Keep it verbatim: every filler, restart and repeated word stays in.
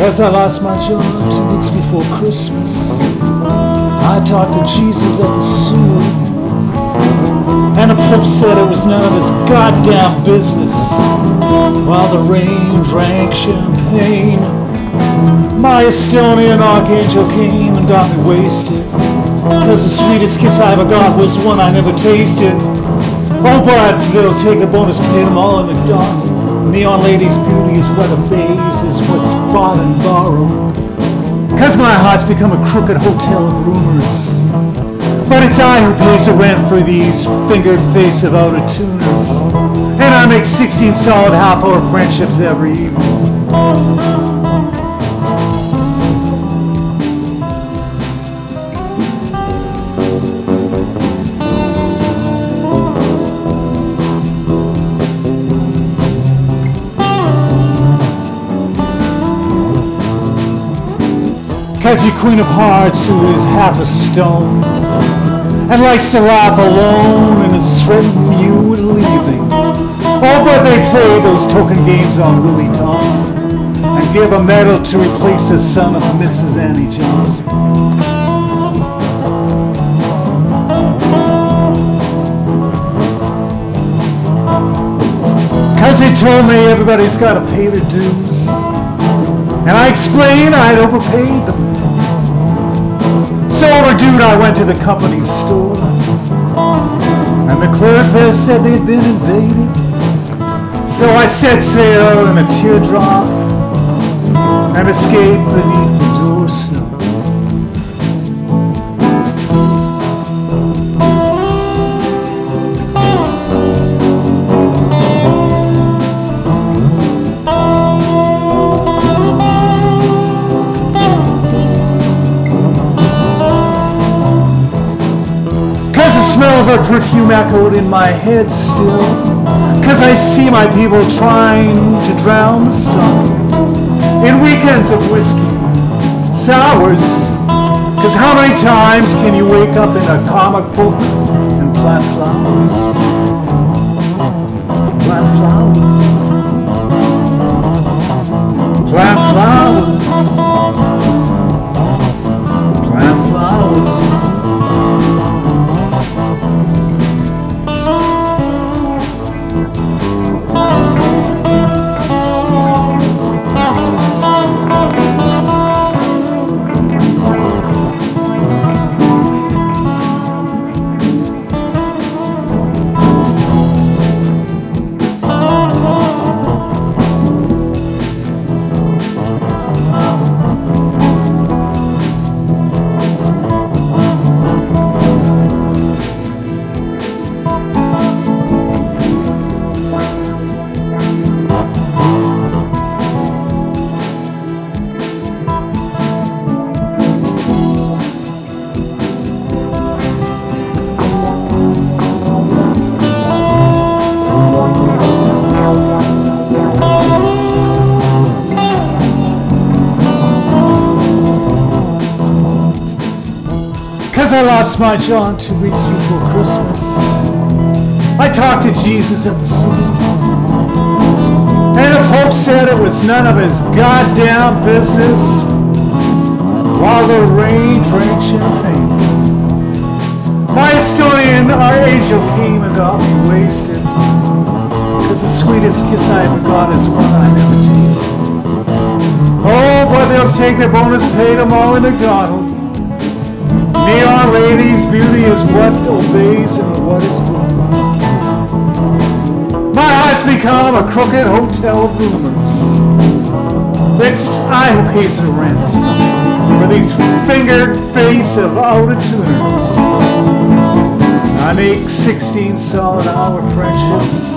Cause I lost my job two weeks before Christmas. I talked to Jesus at the sewer, and the Pope said it was none of his goddamn business. While the rain drank champagne, my Estonian archangel came and got me wasted. Cause the sweetest kiss I ever got was one I never tasted. Oh, but they'll take a bonus pay them all in McDonald's. Neon lady's beauty is what a base is what's bought and borrowed. Cause my heart's become a crooked hotel of rumors. But it's I who pays the rent for these fingered face of out-of-tuners. And I make sixteen solid half-hour friendships every evening. Cause your queen of hearts who is half a stone and likes to laugh alone and is threatening you with leaving. Oh, but they play those token games on Willie Thompson and give a medal to replace the son of Missus Annie Johnson. Cause they told me everybody's gotta pay their dues, and I explained I'd overpaid them. So overdue, I went to the company's store, and the clerk there said they'd been invaded. So I set sail in a teardrop and escaped beneath the door snow. Smell of her perfume echoed in my head still. Cause I see my people trying to drown the sun in weekends of whiskey, sours. Cause how many times can you wake up in a comic book and plant flowers? Plant flowers. Plant flowers. Plant flowers. Cause I lost my job two weeks before Christmas. I talked to Jesus at the sewer, and the Pope said it was none of his goddamn business while the rain drank champagne. My Estonian archangel came and got me wasted. Cause the sweetest kiss I ever got is one I never tasted. Oh, but they'll take their bonus pay to Molly McDonald. Neon lady's beauty is what obeys and what is blind. My heart's become a crooked hotel of rumors. It's I who pays the rent for these fingered face of out-of-tuners. I make sixteen solid hour friendships.